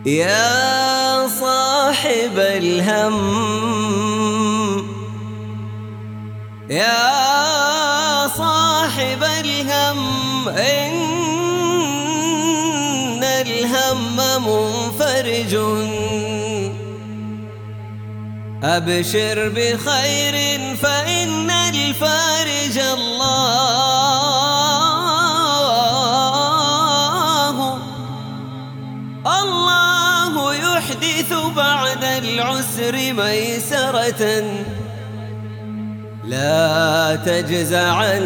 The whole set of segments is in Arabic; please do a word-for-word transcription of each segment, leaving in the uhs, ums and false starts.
يا صاحب الهم، يا صاحب الهم، إن الهم منفرج، أبشر بخير فإن الفارج الله. الله يحدث بعد العسر ميسرة، لا تجزعن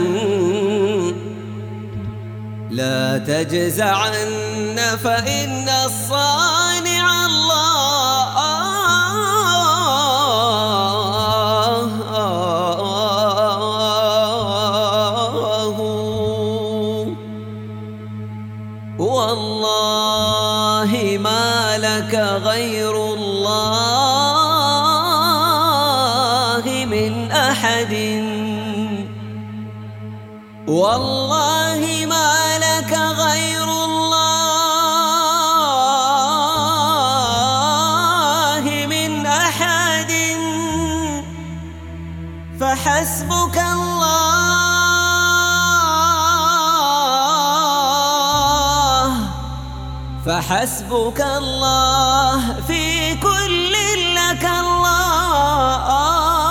لا تجزعن فإن الصانع الله. والله ما لك غير الله من أحد، والله ما لك غير الله من أحد، فحسبك الله، فحسبك الله في كل لك الله.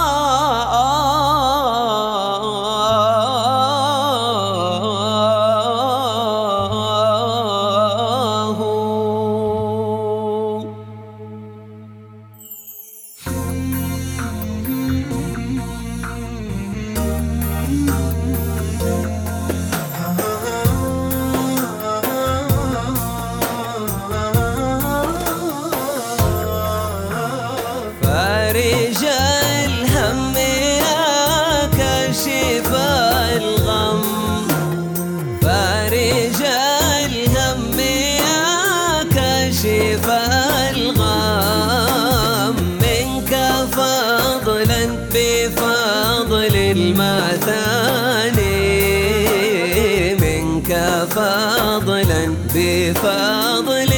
فارج الهم يا كاشف الغم، فارج الهم يا كاشف الغم، منك فضلا بفضل المثاني، منك فضلا بفضل